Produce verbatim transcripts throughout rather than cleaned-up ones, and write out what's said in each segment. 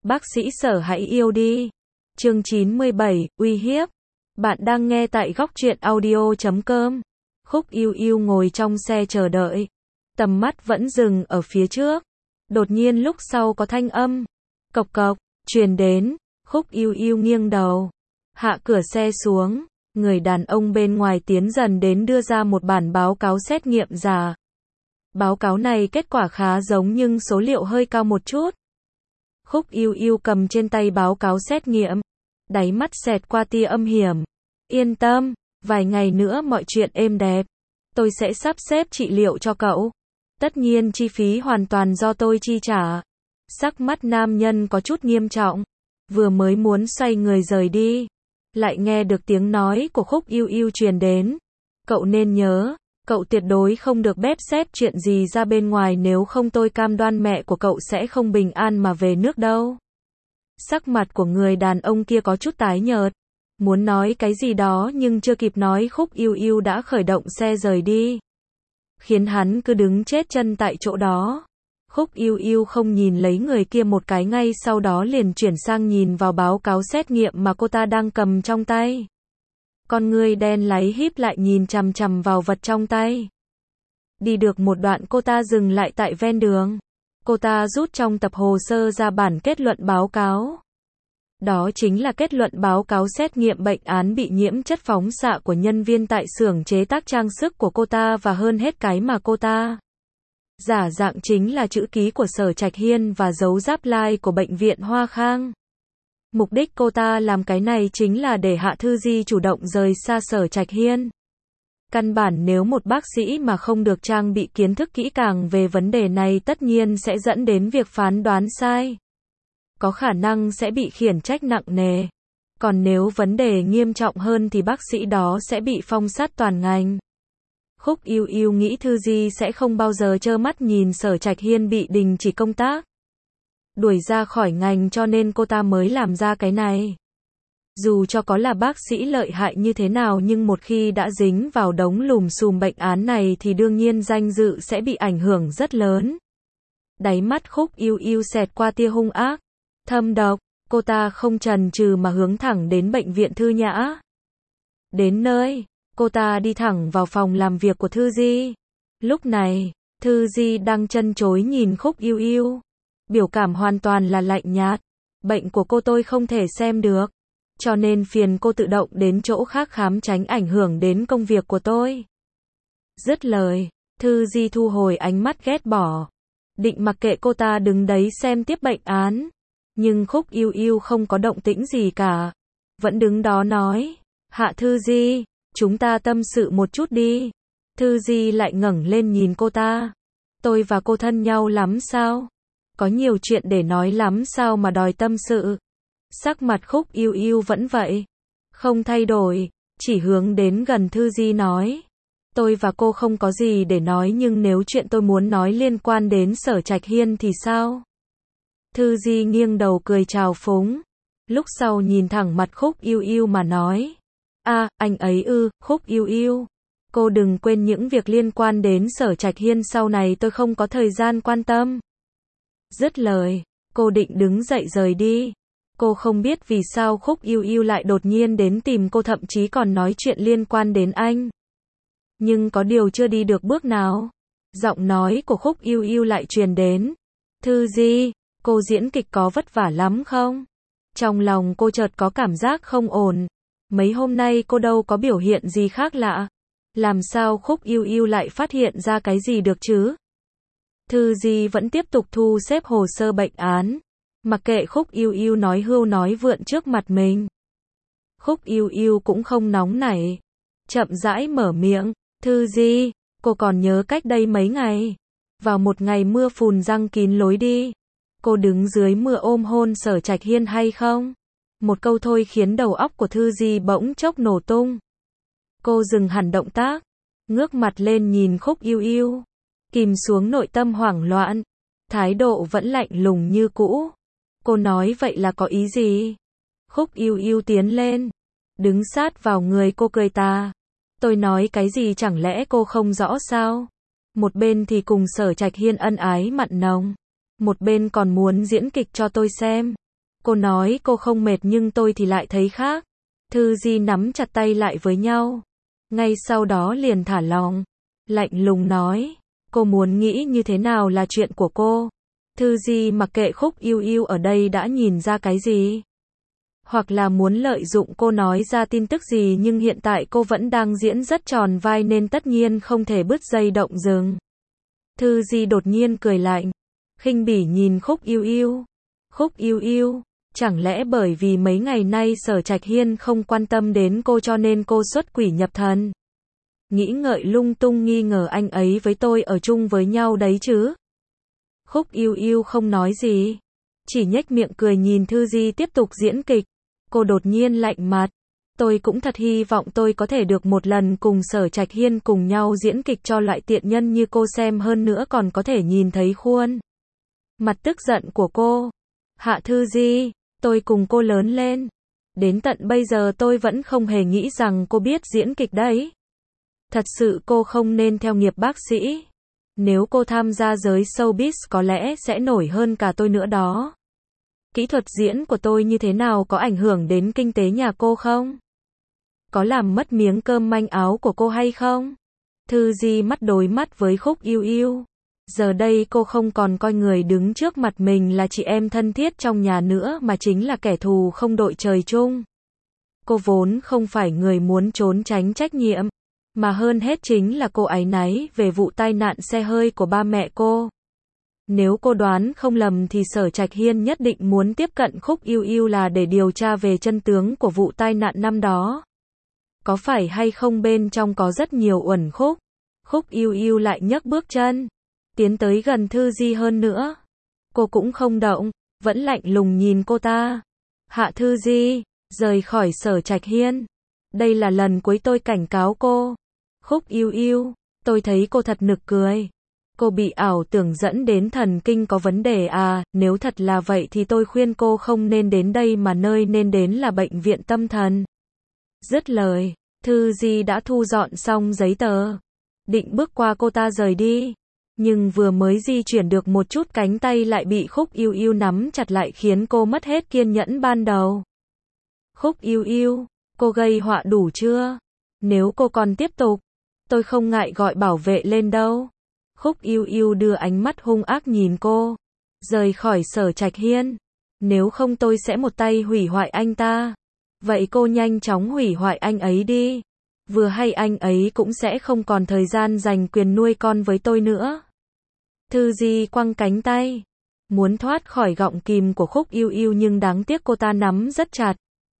Bác sĩ Sở hãy yêu đi. Chương chín mươi bảy, uy hiếp. Bạn đang nghe tại góc truyện audio chấm com. Khúc Yêu Yêu ngồi trong xe chờ đợi. Tầm mắt vẫn dừng ở phía trước. Đột nhiên lúc sau có thanh âm. Cộc cộc, truyền đến. Khúc Yêu Yêu nghiêng đầu. Hạ cửa xe xuống. Người đàn ông bên ngoài tiến dần đến đưa ra một bản báo cáo xét nghiệm giả. Báo cáo này kết quả khá giống nhưng số liệu hơi cao một chút. Khúc Yêu Yêu cầm trên tay báo cáo xét nghiệm. Đáy mắt xẹt qua tia âm hiểm. Yên tâm, vài ngày nữa mọi chuyện êm đẹp. Tôi sẽ sắp xếp trị liệu cho cậu. Tất nhiên chi phí hoàn toàn do tôi chi trả. Sắc mắt nam nhân có chút nghiêm trọng. Vừa mới muốn xoay người rời đi. Lại nghe được tiếng nói của Khúc Yêu Yêu truyền đến. Cậu nên nhớ, cậu tuyệt đối không được bép xép chuyện gì ra bên ngoài, nếu không tôi cam đoan mẹ của cậu sẽ không bình an mà về nước đâu. Sắc mặt của người đàn ông kia có chút tái nhợt. Muốn nói cái gì đó nhưng chưa kịp nói Khúc Yêu Yêu đã khởi động xe rời đi. Khiến hắn cứ đứng chết chân tại chỗ đó. Khúc Yêu Yêu không nhìn lấy người kia một cái, ngay sau đó liền chuyển sang nhìn vào báo cáo xét nghiệm mà cô ta đang cầm trong tay. Con người đen láy híp lại nhìn chằm chằm vào vật trong tay. Đi được một đoạn cô ta dừng lại tại ven đường. Cô ta rút trong tập hồ sơ ra bản kết luận báo cáo. Đó chính là kết luận báo cáo xét nghiệm bệnh án bị nhiễm chất phóng xạ của nhân viên tại xưởng chế tác trang sức của cô ta, và hơn hết cái mà cô ta giả dạng chính là chữ ký của Sở Trạch Hiên và dấu giáp lai của bệnh viện Hoa Khang. Mục đích cô ta làm cái này chính là để Hạ Thư Di chủ động rời xa Sở Trạch Hiên. Căn bản nếu một bác sĩ mà không được trang bị kiến thức kỹ càng về vấn đề này tất nhiên sẽ dẫn đến việc phán đoán sai. Có khả năng sẽ bị khiển trách nặng nề. Còn nếu vấn đề nghiêm trọng hơn thì bác sĩ đó sẽ bị phong sát toàn ngành. Khúc Yêu Yêu nghĩ Thư Di sẽ không bao giờ trơ mắt nhìn Sở Trạch Hiên bị đình chỉ công tác, đuổi ra khỏi ngành, cho nên cô ta mới làm ra cái này. Dù cho có là bác sĩ lợi hại như thế nào nhưng một khi đã dính vào đống lùm xùm bệnh án này thì đương nhiên danh dự sẽ bị ảnh hưởng rất lớn. Đáy mắt Khúc Yêu Yêu xẹt qua tia hung ác, thâm độc. Cô ta không chần chừ mà hướng thẳng đến bệnh viện Thư Nhã. Đến nơi, cô ta đi thẳng vào phòng làm việc của Thư Di. Lúc này, Thư Di đang chân chối nhìn Khúc Yêu Yêu. Biểu cảm hoàn toàn là lạnh nhạt. Bệnh của cô tôi không thể xem được. Cho nên phiền cô tự động đến chỗ khác khám tránh ảnh hưởng đến công việc của tôi. Dứt lời, Thư Di thu hồi ánh mắt ghét bỏ. Định mặc kệ cô ta đứng đấy xem tiếp bệnh án. Nhưng Khúc Yêu Yêu không có động tĩnh gì cả. Vẫn đứng đó nói. Hạ Thư Di, chúng ta tâm sự một chút đi. Thư Di lại ngẩng lên nhìn cô ta. Tôi và cô thân nhau lắm sao? Có nhiều chuyện để nói lắm sao mà đòi tâm sự? Sắc mặt Khúc Yêu Yêu vẫn vậy. Không thay đổi, chỉ hướng đến gần Thư Di nói. Tôi và cô không có gì để nói, nhưng nếu chuyện tôi muốn nói liên quan đến Sở Trạch Hiên thì sao? Thư Di nghiêng đầu cười trào phúng. Lúc sau nhìn thẳng mặt Khúc Yêu Yêu mà nói. A, à, anh ấy ư, Khúc Yêu Yêu. Cô đừng quên những việc liên quan đến Sở Trạch Hiên sau này tôi không có thời gian quan tâm. Dứt lời, cô định đứng dậy rời đi. Cô không biết vì sao Khúc Yêu Yêu lại đột nhiên đến tìm cô, thậm chí còn nói chuyện liên quan đến anh. Nhưng có điều chưa đi được bước nào, giọng nói của Khúc Yêu Yêu lại truyền đến. Thư Di, cô diễn kịch có vất vả lắm không? Trong lòng cô chợt có cảm giác không ổn. Mấy hôm nay cô đâu có biểu hiện gì khác lạ. Làm sao Khúc Yêu Yêu lại phát hiện ra cái gì được chứ? Thư Di vẫn tiếp tục thu xếp hồ sơ bệnh án. Mặc kệ Khúc Yêu Yêu nói hưu nói vượn trước mặt mình. Khúc Yêu Yêu cũng không nóng nảy. Chậm rãi mở miệng. Thư Di, cô còn nhớ cách đây mấy ngày, vào một ngày mưa phùn răng kín lối đi, cô đứng dưới mưa ôm hôn Sở Trạch Hiên hay không? Một câu thôi khiến đầu óc của Thư Di bỗng chốc nổ tung. Cô dừng hẳn động tác, ngước mặt lên nhìn Khúc Yêu Yêu, kìm xuống nội tâm hoảng loạn, thái độ vẫn lạnh lùng như cũ. Cô nói vậy là có ý gì? Khúc Yêu Yêu tiến lên, đứng sát vào người cô cười tà. Tôi nói cái gì chẳng lẽ cô không rõ sao? Một bên thì cùng Sở Trạch Hiên ân ái mặn nồng, một bên còn muốn diễn kịch cho tôi xem. Cô nói cô không mệt nhưng tôi thì lại thấy khác. Thư Di nắm chặt tay lại với nhau. Ngay sau đó liền thả lỏng. Lạnh lùng nói. Cô muốn nghĩ như thế nào là chuyện của cô. Thư Di mặc kệ Khúc Yêu Yêu ở đây đã nhìn ra cái gì. Hoặc là muốn lợi dụng cô nói ra tin tức gì, nhưng hiện tại cô vẫn đang diễn rất tròn vai nên tất nhiên không thể bứt dây động rừng. Thư Di đột nhiên cười lạnh. Khinh bỉ nhìn Khúc Yêu Yêu. Khúc Yêu Yêu, chẳng lẽ bởi vì mấy ngày nay Sở Trạch Hiên không quan tâm đến cô cho nên cô xuất quỷ nhập thần? Nghĩ ngợi lung tung nghi ngờ anh ấy với tôi ở chung với nhau đấy chứ? Khúc Yêu Yêu không nói gì, chỉ nhếch miệng cười nhìn Thư Di tiếp tục diễn kịch. Cô đột nhiên lạnh mặt. Tôi cũng thật hy vọng tôi có thể được một lần cùng Sở Trạch Hiên cùng nhau diễn kịch cho loại tiện nhân như cô xem, hơn nữa còn có thể nhìn thấy khuôn mặt tức giận của cô. Hạ Thư Di, tôi cùng cô lớn lên. Đến tận bây giờ tôi vẫn không hề nghĩ rằng cô biết diễn kịch đấy. Thật sự cô không nên theo nghiệp bác sĩ. Nếu cô tham gia giới showbiz có lẽ sẽ nổi hơn cả tôi nữa đó. Kỹ thuật diễn của tôi như thế nào có ảnh hưởng đến kinh tế nhà cô không? Có làm mất miếng cơm manh áo của cô hay không? Thư Di mắt đối mắt với Khúc Yêu Yêu. Giờ đây cô không còn coi người đứng trước mặt mình là chị em thân thiết trong nhà nữa mà chính là kẻ thù không đội trời chung. Cô vốn không phải người muốn trốn tránh trách nhiệm, mà hơn hết chính là cô áy náy về vụ tai nạn xe hơi của ba mẹ cô. Nếu cô đoán không lầm thì Sở Trạch Hiên nhất định muốn tiếp cận Khúc Yêu Yêu là để điều tra về chân tướng của vụ tai nạn năm đó. Có phải hay không bên trong có rất nhiều uẩn khúc? Khúc Yêu Yêu lại nhấc bước chân, tiến tới gần Thư Di hơn nữa. Cô cũng không động, vẫn lạnh lùng nhìn cô ta. Hạ Thư Di, rời khỏi Sở Trạch Hiên. Đây là lần cuối tôi cảnh cáo cô. Khúc Yêu Yêu, tôi thấy cô thật nực cười. Cô bị ảo tưởng dẫn đến thần kinh có vấn đề à? Nếu thật là vậy thì tôi khuyên cô không nên đến đây mà nơi nên đến là bệnh viện tâm thần. Dứt lời, Thư Di đã thu dọn xong giấy tờ, định bước qua cô ta rời đi. Nhưng vừa mới di chuyển được một chút cánh tay lại bị Khúc Yêu Yêu nắm chặt lại khiến cô mất hết kiên nhẫn ban đầu. Khúc Yêu Yêu, cô gây họa đủ chưa? Nếu cô còn tiếp tục, tôi không ngại gọi bảo vệ lên đâu. Khúc Yêu Yêu đưa ánh mắt hung ác nhìn cô. Rời khỏi Sở Trạch Hiên. Nếu không tôi sẽ một tay hủy hoại anh ta. Vậy cô nhanh chóng hủy hoại anh ấy đi. Vừa hay anh ấy cũng sẽ không còn thời gian giành quyền nuôi con với tôi nữa. Thư Di quăng cánh tay, muốn thoát khỏi gọng kìm của Khúc Yêu Yêu nhưng đáng tiếc cô ta nắm rất chặt.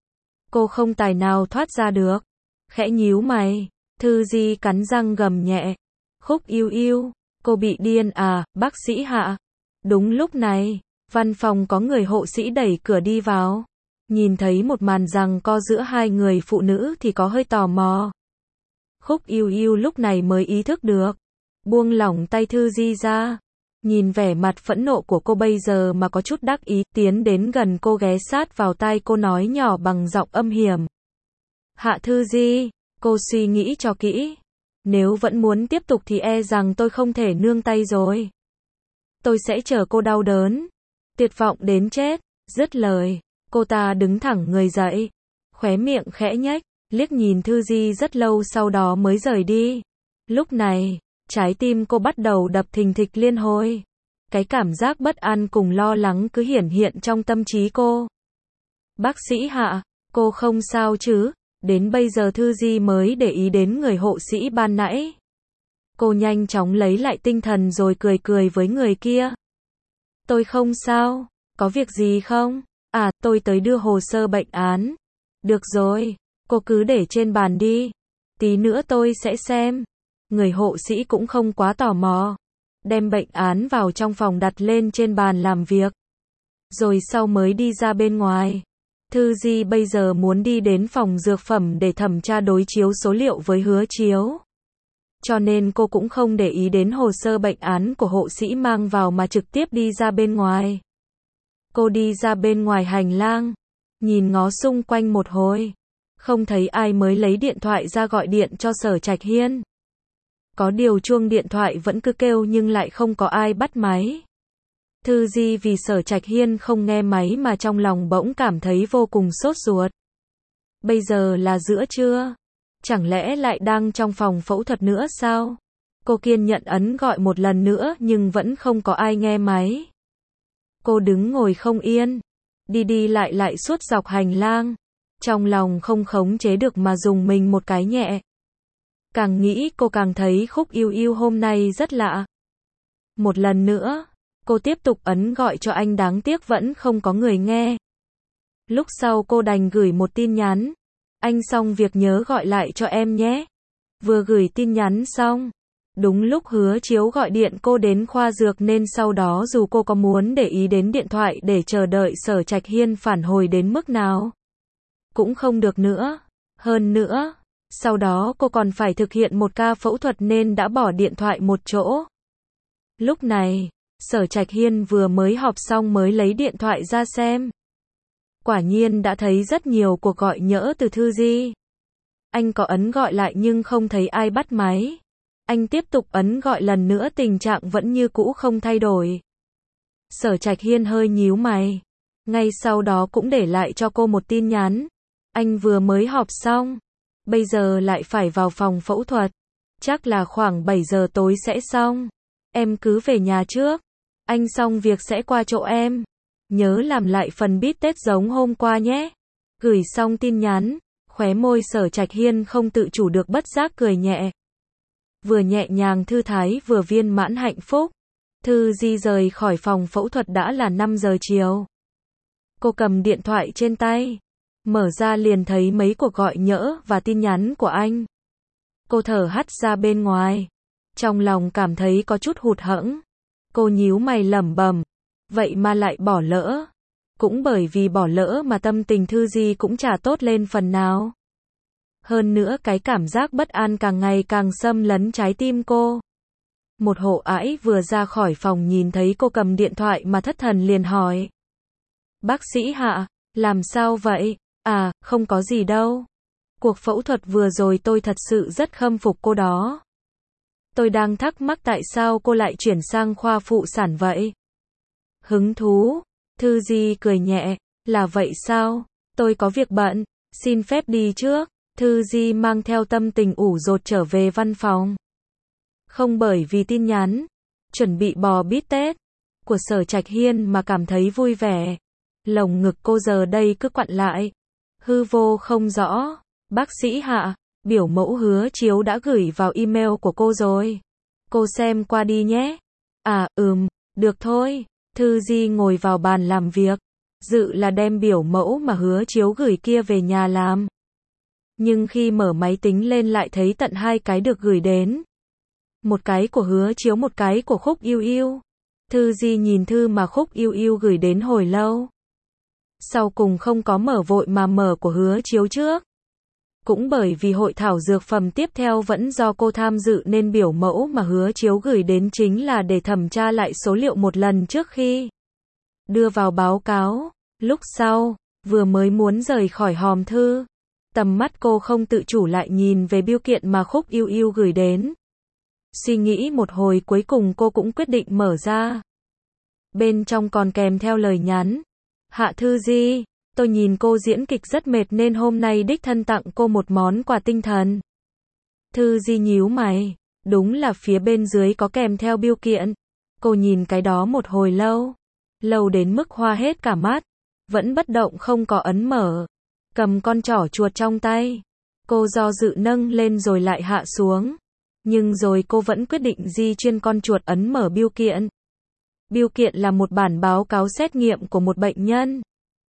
Cô không tài nào thoát ra được. Khẽ nhíu mày, Thư Di cắn răng gầm nhẹ. Khúc Yêu Yêu, cô bị điên à, bác sĩ Hạ? Đúng lúc này, văn phòng có người hộ sĩ đẩy cửa đi vào. Nhìn thấy một màn giằng co giữa hai người phụ nữ thì có hơi tò mò. Khúc Yêu Yêu lúc này mới ý thức được. Buông lỏng tay Thư Di ra. Nhìn vẻ mặt phẫn nộ của cô bây giờ mà có chút đắc ý, tiến đến gần cô ghé sát vào tai cô nói nhỏ bằng giọng âm hiểm. Hạ Thư Di, cô suy nghĩ cho kỹ. Nếu vẫn muốn tiếp tục thì e rằng tôi không thể nương tay rồi. Tôi sẽ chờ cô đau đớn, tuyệt vọng đến chết. Dứt lời, cô ta đứng thẳng người dậy, khóe miệng khẽ nhếch, liếc nhìn Thư Di rất lâu sau đó mới rời đi. Lúc này, trái tim cô bắt đầu đập thình thịch liên hồi. Cái cảm giác bất an cùng lo lắng cứ hiển hiện trong tâm trí cô. Bác sĩ Hạ, cô không sao chứ? Đến bây giờ Thư Di mới để ý đến người hộ sĩ ban nãy. Cô nhanh chóng lấy lại tinh thần rồi cười cười với người kia. Tôi không sao, có việc gì không? À, tôi tới đưa hồ sơ bệnh án. Được rồi, cô cứ để trên bàn đi. Tí nữa tôi sẽ xem. Người hộ sĩ cũng không quá tò mò. Đem bệnh án vào trong phòng đặt lên trên bàn làm việc. Rồi sau mới đi ra bên ngoài. Thư Di bây giờ muốn đi đến phòng dược phẩm để thẩm tra đối chiếu số liệu với Hứa Chiếu. Cho nên cô cũng không để ý đến hồ sơ bệnh án của hộ sĩ mang vào mà trực tiếp đi ra bên ngoài. Cô đi ra bên ngoài hành lang, nhìn ngó xung quanh một hồi, không thấy ai mới lấy điện thoại ra gọi điện cho Sở Trạch Hiên. Có điều chuông điện thoại vẫn cứ kêu nhưng lại không có ai bắt máy. Thư Di vì Sở Trạch Hiên không nghe máy mà trong lòng bỗng cảm thấy vô cùng sốt ruột. Bây giờ là giữa trưa. Chẳng lẽ lại đang trong phòng phẫu thuật nữa sao? Cô kiên nhẫn ấn gọi một lần nữa nhưng vẫn không có ai nghe máy. Cô đứng ngồi không yên. Đi đi lại lại suốt dọc hành lang. Trong lòng không khống chế được mà dùng mình một cái nhẹ. Càng nghĩ cô càng thấy Khúc Yêu Yêu hôm nay rất lạ. Một lần nữa, cô tiếp tục ấn gọi cho anh đáng tiếc vẫn không có người nghe. Lúc sau cô đành gửi một tin nhắn. Anh xong việc nhớ gọi lại cho em nhé. Vừa gửi tin nhắn xong. Đúng lúc Hứa Chiếu gọi điện cô đến khoa dược nên sau đó dù cô có muốn để ý đến điện thoại để chờ đợi Sở Trạch Hiên phản hồi đến mức nào. Cũng không được nữa. Hơn nữa, sau đó cô còn phải thực hiện một ca phẫu thuật nên đã bỏ điện thoại một chỗ. Lúc này, Sở Trạch Hiên vừa mới họp xong mới lấy điện thoại ra xem. Quả nhiên đã thấy rất nhiều cuộc gọi nhỡ từ Thư Di. Anh có ấn gọi lại nhưng không thấy ai bắt máy. Anh tiếp tục ấn gọi lần nữa tình trạng vẫn như cũ không thay đổi. Sở Trạch Hiên hơi nhíu mày. Ngay sau đó cũng để lại cho cô một tin nhắn. Anh vừa mới họp xong. Bây giờ lại phải vào phòng phẫu thuật. Chắc là khoảng bảy giờ tối sẽ xong. Em cứ về nhà trước. Anh xong việc sẽ qua chỗ em. Nhớ làm lại phần bít tết giống hôm qua nhé. Gửi xong tin nhắn. Khóe môi Sở Trạch Hiên không tự chủ được bất giác cười nhẹ. Vừa nhẹ nhàng thư thái vừa viên mãn hạnh phúc. Thư Di rời khỏi phòng phẫu thuật đã là năm giờ chiều. Cô cầm điện thoại trên tay. Mở ra liền thấy mấy cuộc gọi nhỡ và tin nhắn của anh. Cô thở hắt ra bên ngoài. Trong lòng cảm thấy có chút hụt hẫng. Cô nhíu mày lẩm bẩm. Vậy mà lại bỏ lỡ. Cũng bởi vì bỏ lỡ mà tâm tình Thư Di cũng chả tốt lên phần nào. Hơn nữa cái cảm giác bất an càng ngày càng xâm lấn trái tim cô. Một hộ ải vừa ra khỏi phòng nhìn thấy cô cầm điện thoại mà thất thần liền hỏi. Bác sĩ Hạ, làm sao vậy? À, không có gì đâu. Cuộc phẫu thuật vừa rồi tôi thật sự rất khâm phục cô đó. Tôi đang thắc mắc tại sao cô lại chuyển sang khoa phụ sản vậy? Hứng thú. Thư Di cười nhẹ. Là vậy sao? Tôi có việc bận. Xin phép đi trước. Thư Di mang theo tâm tình ủ rột trở về văn phòng. Không bởi vì tin nhắn, chuẩn bị bò bít tết của Sở Trạch Hiên mà cảm thấy vui vẻ. Lồng ngực cô giờ đây cứ quặn lại. Hư vô không rõ. Bác sĩ Hạ, biểu mẫu Hứa Chiếu đã gửi vào email của cô rồi. Cô xem qua đi nhé. À, ừm, được thôi. Thư Di ngồi vào bàn làm việc. Dự là đem biểu mẫu mà Hứa Chiếu gửi kia về nhà làm. Nhưng khi mở máy tính lên lại thấy tận hai cái được gửi đến. Một cái của Hứa Chiếu một cái của Khúc Yêu Yêu. Thư Di nhìn thư mà Khúc Yêu Yêu gửi đến hồi lâu. Sau cùng không có mở vội mà mở của Hứa Chiếu trước. Cũng bởi vì hội thảo dược phẩm tiếp theo vẫn do cô tham dự nên biểu mẫu mà Hứa Chiếu gửi đến chính là để thẩm tra lại số liệu một lần trước khi đưa vào báo cáo. Lúc sau, vừa mới muốn rời khỏi hòm thư. Tầm mắt cô không tự chủ lại nhìn về bưu kiện mà Khúc Yêu Yêu gửi đến. Suy nghĩ một hồi cuối cùng cô cũng quyết định mở ra. Bên trong còn kèm theo lời nhắn. Hạ Thư Di, tôi nhìn cô diễn kịch rất mệt nên hôm nay đích thân tặng cô một món quà tinh thần. Thư Di nhíu mày. Đúng là phía bên dưới có kèm theo bưu kiện. Cô nhìn cái đó một hồi lâu. Lâu đến mức hoa hết cả mắt. Vẫn bất động không có ấn mở. Cầm con trỏ chuột trong tay. Cô do dự nâng lên rồi lại hạ xuống. Nhưng rồi cô vẫn quyết định di chuyển con chuột ấn mở bưu kiện. Bưu kiện là một bản báo cáo xét nghiệm của một bệnh nhân.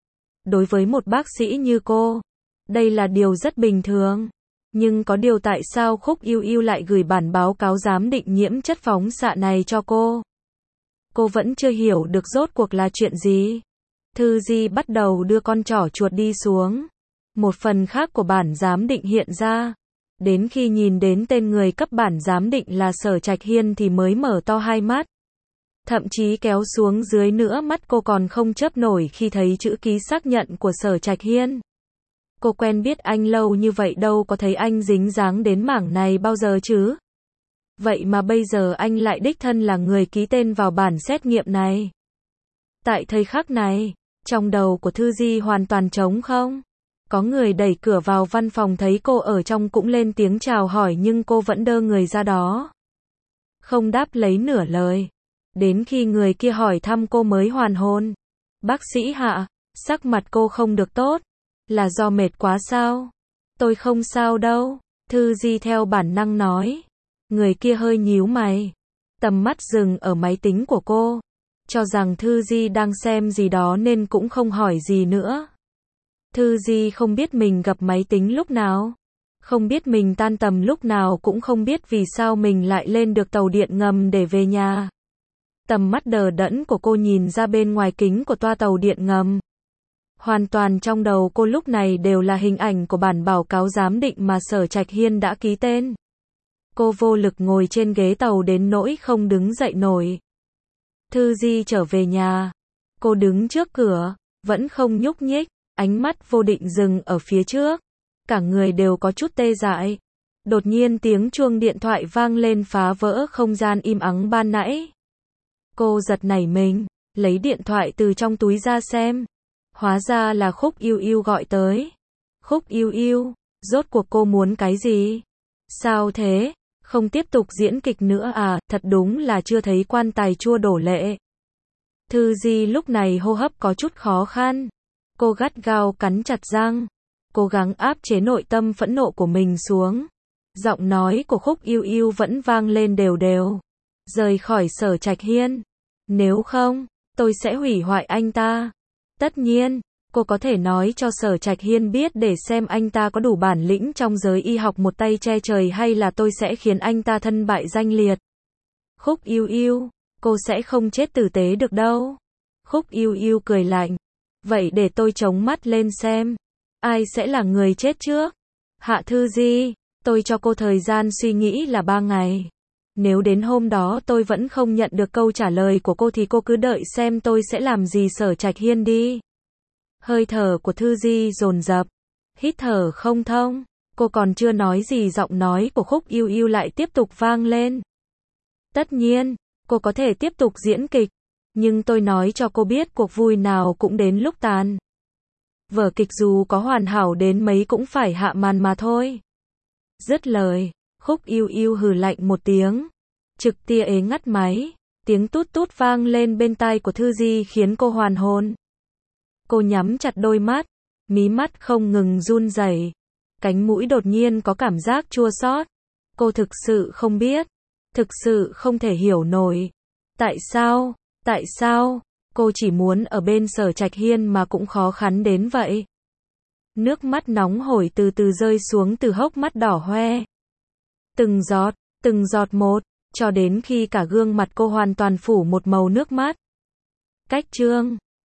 Đối với một bác sĩ như cô, đây là điều rất bình thường. Nhưng có điều tại sao Khúc Yêu Yêu lại gửi bản báo cáo giám định nhiễm chất phóng xạ này cho cô? Cô vẫn chưa hiểu được rốt cuộc là chuyện gì. Thư Di bắt đầu đưa con trỏ chuột đi xuống. Một phần khác của bản giám định hiện ra. Đến khi nhìn đến tên người cấp bản giám định là Sở Trạch Hiên thì mới mở to hai mắt. Thậm chí kéo xuống dưới nữa mắt cô còn không chớp nổi khi thấy chữ ký xác nhận của Sở Trạch Hiên. Cô quen biết anh lâu như vậy đâu có thấy anh dính dáng đến mảng này bao giờ chứ. Vậy mà bây giờ anh lại đích thân là người ký tên vào bản xét nghiệm này. Tại thời khắc này, trong đầu của Thư Di hoàn toàn trống không. Có người đẩy cửa vào văn phòng thấy cô ở trong cũng lên tiếng chào hỏi nhưng cô vẫn đơ người ra đó. Không đáp lấy nửa lời. Đến khi người kia hỏi thăm cô mới hoàn hồn. Bác sĩ Hạ, sắc mặt cô không được tốt. Là do mệt quá sao? Tôi không sao đâu. Thư Di theo bản năng nói. Người kia hơi nhíu mày. Tầm mắt dừng ở máy tính của cô. Cho rằng Thư Di đang xem gì đó nên cũng không hỏi gì nữa. Thư Di không biết mình gặp máy tính lúc nào. Không biết mình tan tầm lúc nào, cũng không biết vì sao mình lại lên được tàu điện ngầm để về nhà. Tầm mắt đờ đẫn của cô nhìn ra bên ngoài kính của toa tàu điện ngầm. Hoàn toàn trong đầu cô lúc này đều là hình ảnh của bản báo cáo giám định mà Sở Trạch Hiên đã ký tên. Cô vô lực ngồi trên ghế tàu đến nỗi không đứng dậy nổi. Thư Di trở về nhà. Cô đứng trước cửa, vẫn không nhúc nhích, ánh mắt vô định dừng ở phía trước. Cả người đều có chút tê dại. Đột nhiên tiếng chuông điện thoại vang lên phá vỡ không gian im ắng ban nãy. Cô giật nảy mình, lấy điện thoại từ trong túi ra xem. Hóa ra là Khúc Yêu Yêu gọi tới. Khúc Yêu Yêu, rốt cuộc cô muốn cái gì? Sao thế? Không tiếp tục diễn kịch nữa à? Thật đúng là chưa thấy quan tài chua đổ lệ. Thư Di lúc này hô hấp có chút khó khăn. Cô gắt gao cắn chặt răng, cố gắng áp chế nội tâm phẫn nộ của mình xuống. Giọng nói của Khúc Yêu Yêu vẫn vang lên đều đều. Rời khỏi Sở Trạch Hiên. Nếu không, tôi sẽ hủy hoại anh ta. Tất nhiên, cô có thể nói cho Sở Trạch Hiên biết để xem anh ta có đủ bản lĩnh trong giới y học một tay che trời hay là tôi sẽ khiến anh ta thân bại danh liệt. Khúc Yêu Yêu, cô sẽ không chết tử tế được đâu. Khúc Yêu Yêu cười lạnh. Vậy để tôi chống mắt lên xem. Ai sẽ là người chết trước? Hạ Thư Di, tôi cho cô thời gian suy nghĩ là ba ngày. Nếu đến hôm đó tôi vẫn không nhận được câu trả lời của cô thì cô cứ đợi xem tôi sẽ làm gì Sở Trạch Hiên đi. Hơi thở của Thư Di dồn dập, hít thở không thông. Cô còn chưa nói gì giọng nói của Khúc Yêu Yêu lại tiếp tục vang lên. Tất nhiên, cô có thể tiếp tục diễn kịch. Nhưng tôi nói cho cô biết cuộc vui nào cũng đến lúc tàn. Vở kịch dù có hoàn hảo đến mấy cũng phải hạ màn mà thôi. Dứt lời, Khúc Yêu Yêu hừ lạnh một tiếng. Trực tia ế ngắt máy. Tiếng tút tút vang lên bên tai của Thư Di khiến cô hoàn hồn. Cô nhắm chặt đôi mắt. Mí mắt không ngừng run rẩy. Cánh mũi đột nhiên có cảm giác chua xót. Cô thực sự không biết. Thực sự không thể hiểu nổi. Tại sao? Tại sao? Cô chỉ muốn ở bên Sở Trạch Hiên mà cũng khó khăn đến vậy. Nước mắt nóng hổi từ từ rơi xuống từ hốc mắt đỏ hoe. Từng giọt, từng giọt một, cho đến khi cả gương mặt cô hoàn toàn phủ một màu nước mắt. Cách chương